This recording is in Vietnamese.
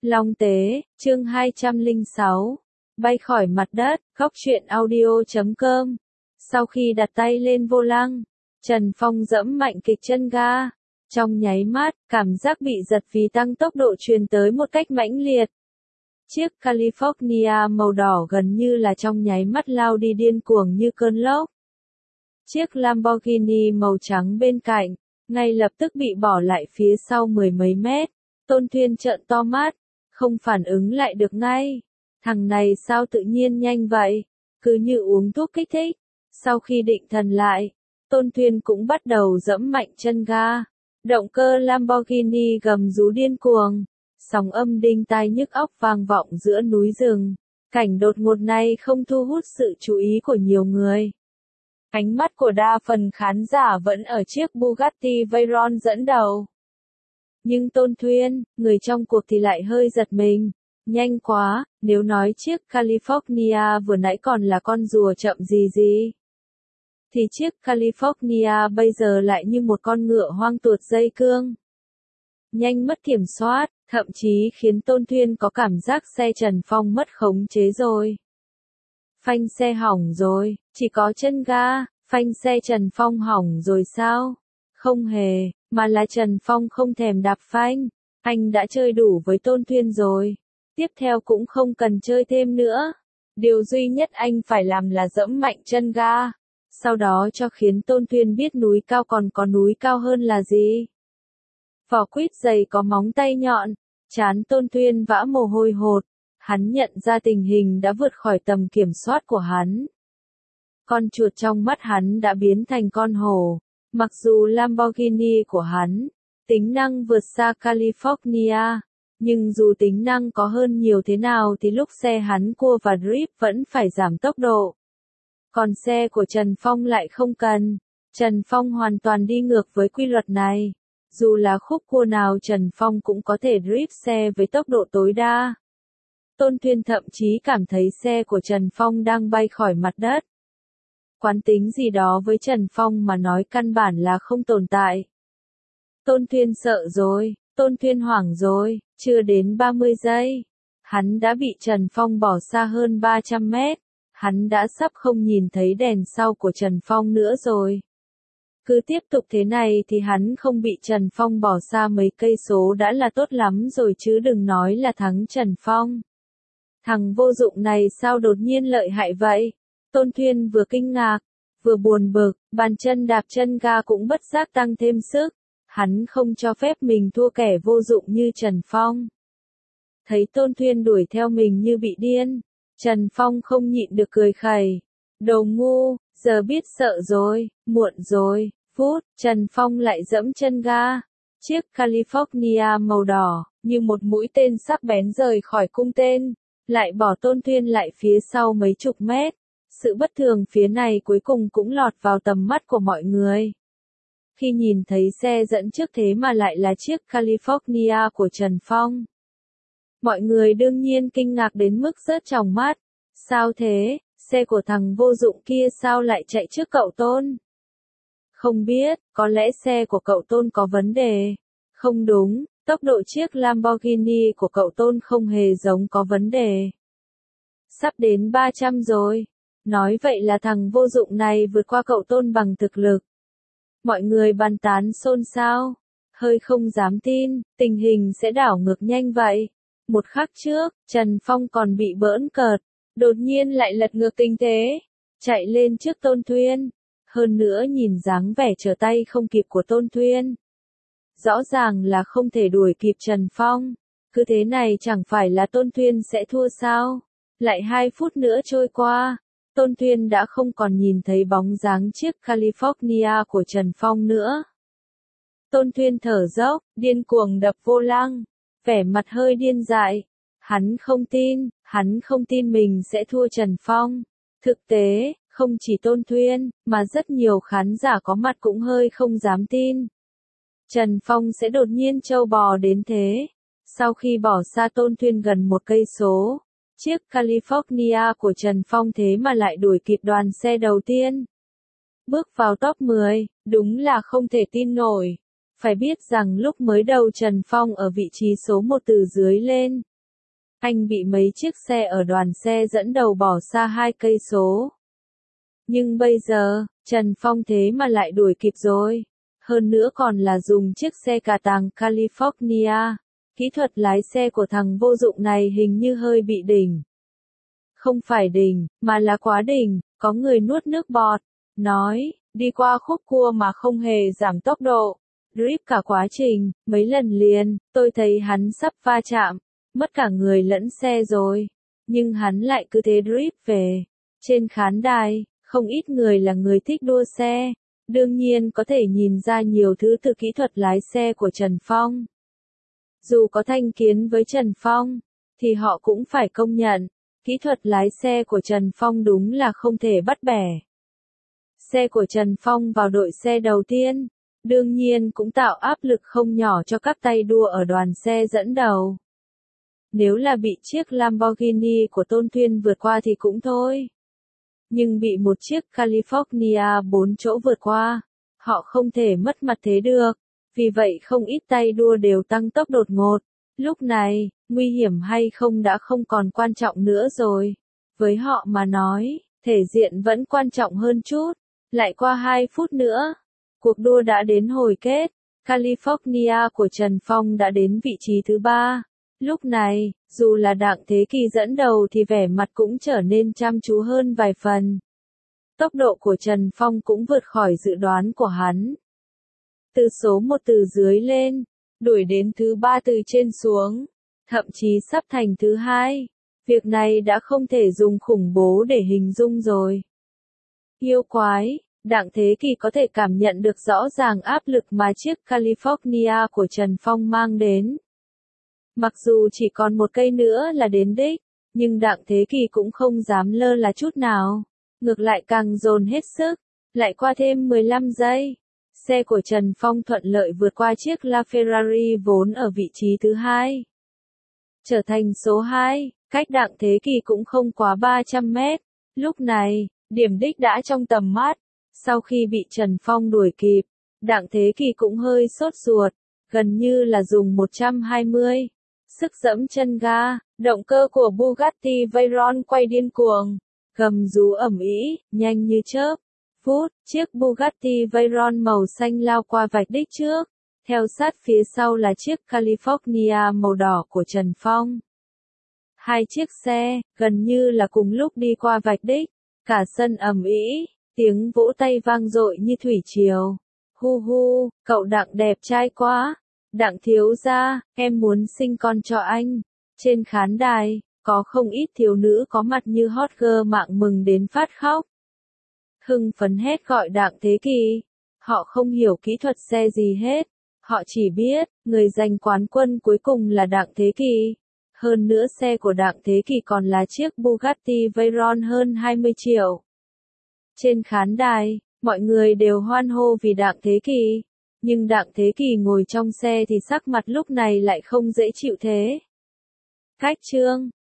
Long Tế, chương 206. Bay khỏi mặt đất, góc truyện audio.com. Sau khi đặt tay lên vô lăng, Trần Phong giẫm mạnh kịch chân ga. Trong nháy mắt, cảm giác bị giật vì tăng tốc độ truyền tới một cách mãnh liệt. Chiếc California màu đỏ gần như là trong nháy mắt lao đi điên cuồng như cơn lốc. Chiếc Lamborghini màu trắng bên cạnh, ngay lập tức bị bỏ lại phía sau mười mấy mét. Tôn Thuyên trợn to mắt, không phản ứng lại được ngay. Thằng này sao tự nhiên nhanh vậy, cứ như uống thuốc kích thích. Sau khi định thần lại, Tôn Thuyên cũng bắt đầu giẫm mạnh chân ga. Động cơ Lamborghini gầm rú điên cuồng, sóng âm đinh tai nhức óc vang vọng giữa núi rừng. Cảnh đột ngột này không thu hút sự chú ý của nhiều người. Ánh mắt của đa phần khán giả vẫn ở chiếc Bugatti Veyron dẫn đầu. Nhưng Tôn Thuyên, người trong cuộc thì lại hơi giật mình. Nhanh quá, nếu nói chiếc California vừa nãy còn là con rùa chậm gì, thì chiếc California bây giờ lại như một con ngựa hoang tuột dây cương. Nhanh mất kiểm soát, thậm chí khiến Tôn Thuyên có cảm giác xe Trần Phong mất khống chế rồi. Phanh xe hỏng rồi, chỉ có chân ga, phanh xe Trần Phong hỏng rồi sao? Không hề, mà là Trần Phong không thèm đạp phanh. Anh đã chơi đủ với Tôn Thuyên rồi. Tiếp theo cũng không cần chơi thêm nữa. Điều duy nhất anh phải làm là giẫm mạnh chân ga. Sau đó cho khiến Tôn Thuyên biết núi cao còn có núi cao hơn là gì. Vỏ quýt dày có móng tay nhọn. Trán Tôn Thuyên vã mồ hôi hột. Hắn nhận ra tình hình đã vượt khỏi tầm kiểm soát của hắn. Con chuột trong mắt hắn đã biến thành con hổ. Mặc dù Lamborghini của hắn, tính năng vượt xa California, nhưng dù tính năng có hơn nhiều thế nào thì lúc xe hắn cua và drift vẫn phải giảm tốc độ. Còn xe của Trần Phong lại không cần. Trần Phong hoàn toàn đi ngược với quy luật này. Dù là khúc cua nào Trần Phong cũng có thể drift xe với tốc độ tối đa. Tôn Thuyên thậm chí cảm thấy xe của Trần Phong đang bay khỏi mặt đất. Quán tính gì đó với Trần Phong mà nói căn bản là không tồn tại. Tôn Thuyên sợ rồi, Tôn Thuyên hoảng rồi, chưa đến 30 giây. Hắn đã bị Trần Phong bỏ xa hơn 300 mét. Hắn đã sắp không nhìn thấy đèn sau của Trần Phong nữa rồi. Cứ tiếp tục thế này thì hắn không bị Trần Phong bỏ xa mấy cây số đã là tốt lắm rồi chứ đừng nói là thắng Trần Phong. Thằng vô dụng này sao đột nhiên lợi hại vậy? Tôn Thuyên vừa kinh ngạc, vừa buồn bực, bàn chân đạp chân ga cũng bất giác tăng thêm sức. Hắn không cho phép mình thua kẻ vô dụng như Trần Phong. Thấy Tôn Thuyên đuổi theo mình như bị điên, Trần Phong không nhịn được cười khẩy. Đồ ngu, giờ biết sợ rồi, muộn rồi. Phút, Trần Phong lại giẫm chân ga. Chiếc California màu đỏ, như một mũi tên sắc bén rời khỏi cung tên, lại bỏ Tôn Thuyên lại phía sau mấy chục mét. Sự bất thường phía này cuối cùng cũng lọt vào tầm mắt của mọi người. Khi nhìn thấy xe dẫn trước thế mà lại là chiếc California của Trần Phong, mọi người đương nhiên kinh ngạc đến mức rớt tròng mắt. Sao thế, xe của thằng vô dụng kia sao lại chạy trước cậu Tôn? Không biết, có lẽ xe của cậu Tôn có vấn đề. Không đúng, tốc độ chiếc Lamborghini của cậu Tôn không hề giống có vấn đề. Sắp đến 300 rồi. Nói vậy là thằng vô dụng này vượt qua cậu Tôn bằng thực lực. Mọi người bàn tán xôn xao. Hơi không dám tin, tình hình sẽ đảo ngược nhanh vậy. Một khắc trước, Trần Phong còn bị bỡn cợt. Đột nhiên lại lật ngược tình thế. Chạy lên trước Tôn Thuyên. Hơn nữa nhìn dáng vẻ trở tay không kịp của Tôn Thuyên. Rõ ràng là không thể đuổi kịp Trần Phong. Cứ thế này chẳng phải là Tôn Thuyên sẽ thua sao? Lại 2 phút nữa trôi qua. Tôn Thuyên đã không còn nhìn thấy bóng dáng chiếc California của Trần Phong nữa. Tôn Thuyên thở dốc, điên cuồng đập vô lăng, vẻ mặt hơi điên dại. Hắn không tin mình sẽ thua Trần Phong. Thực tế, không chỉ Tôn Thuyên, mà rất nhiều khán giả có mặt cũng hơi không dám tin. Trần Phong sẽ đột nhiên trâu bò đến thế. Sau khi bỏ xa Tôn Thuyên gần 1 cây số. Chiếc California của Trần Phong thế mà lại đuổi kịp đoàn xe đầu tiên. Bước vào top 10, đúng là không thể tin nổi. Phải biết rằng lúc mới đầu Trần Phong ở vị trí số 1 từ dưới lên, Anh bị mấy chiếc xe ở đoàn xe dẫn đầu bỏ xa 2 cây số. Nhưng bây giờ, Trần Phong thế mà lại đuổi kịp rồi. Hơn nữa còn là dùng chiếc xe cà tàng California. Kỹ thuật lái xe của thằng vô dụng này hình như hơi bị đỉnh. Không phải đỉnh, mà là quá đỉnh, có người nuốt nước bọt. Nói, đi qua khúc cua mà không hề giảm tốc độ. Drip cả quá trình, mấy lần liền, tôi thấy hắn sắp va chạm, mất cả người lẫn xe rồi. Nhưng hắn lại cứ thế drip về. Trên khán đài, không ít người là người thích đua xe. Đương nhiên có thể nhìn ra nhiều thứ từ kỹ thuật lái xe của Trần Phong. Dù có thành kiến với Trần Phong, thì họ cũng phải công nhận, kỹ thuật lái xe của Trần Phong đúng là không thể bắt bẻ. Xe của Trần Phong vào đội xe đầu tiên, đương nhiên cũng tạo áp lực không nhỏ cho các tay đua ở đoàn xe dẫn đầu. Nếu là bị chiếc Lamborghini của Tôn Tuyên vượt qua thì cũng thôi. Nhưng bị một chiếc California 4 chỗ vượt qua, họ không thể mất mặt thế được. Vì vậy không ít tay đua đều tăng tốc đột ngột. Lúc này, nguy hiểm hay không đã không còn quan trọng nữa rồi. Với họ mà nói, thể diện vẫn quan trọng hơn chút. Lại qua 2 phút nữa, cuộc đua đã đến hồi kết. California của Trần Phong đã đến vị trí thứ 3. Lúc này, dù là Đặng Thế Kỳ dẫn đầu thì vẻ mặt cũng trở nên chăm chú hơn vài phần. Tốc độ của Trần Phong cũng vượt khỏi dự đoán của hắn. Từ số 1 từ dưới lên, đuổi đến thứ 3 từ trên xuống, thậm chí sắp thành thứ 2. Việc này đã không thể dùng khủng bố để hình dung rồi. Yêu quái, Đặng Thế Kỳ có thể cảm nhận được rõ ràng áp lực mà chiếc California của Trần Phong mang đến. Mặc dù chỉ còn một cây nữa là đến đích, nhưng Đặng Thế Kỳ cũng không dám lơ là chút nào. Ngược lại càng dồn hết sức, lại qua thêm 15 giây. Xe của Trần Phong thuận lợi vượt qua chiếc LaFerrari vốn ở vị trí thứ 2. Trở thành số 2, cách Đặng Thế Kỳ cũng không quá 300 mét. Lúc này, điểm đích đã trong tầm mắt. Sau khi bị Trần Phong đuổi kịp, Đặng Thế Kỳ cũng hơi sốt ruột, gần như là dùng 120. Sức dẫm chân ga, động cơ của Bugatti Veyron quay điên cuồng, gầm rú ầm ĩ, nhanh như chớp. Phút, chiếc Bugatti Veyron màu xanh lao qua vạch đích trước, theo sát phía sau là chiếc California màu đỏ của Trần Phong. Hai chiếc xe, gần như là cùng lúc đi qua vạch đích, cả sân ầm ĩ, tiếng vỗ tay vang dội như thủy triều. Hu hu, cậu Đặng đẹp trai quá. Đặng thiếu gia, em muốn sinh con cho anh. Trên khán đài, có không ít thiếu nữ có mặt như hot girl mạng mừng đến phát khóc. Hưng phấn hét gọi Đặng Thế Kỳ. Họ không hiểu kỹ thuật xe gì hết. Họ chỉ biết, người giành quán quân cuối cùng là Đặng Thế Kỳ. Hơn nữa xe của Đặng Thế Kỳ còn là chiếc Bugatti Veyron hơn 20 triệu. Trên khán đài, mọi người đều hoan hô vì Đặng Thế Kỳ. Nhưng Đặng Thế Kỳ ngồi trong xe thì sắc mặt lúc này lại không dễ chịu thế. Cách chương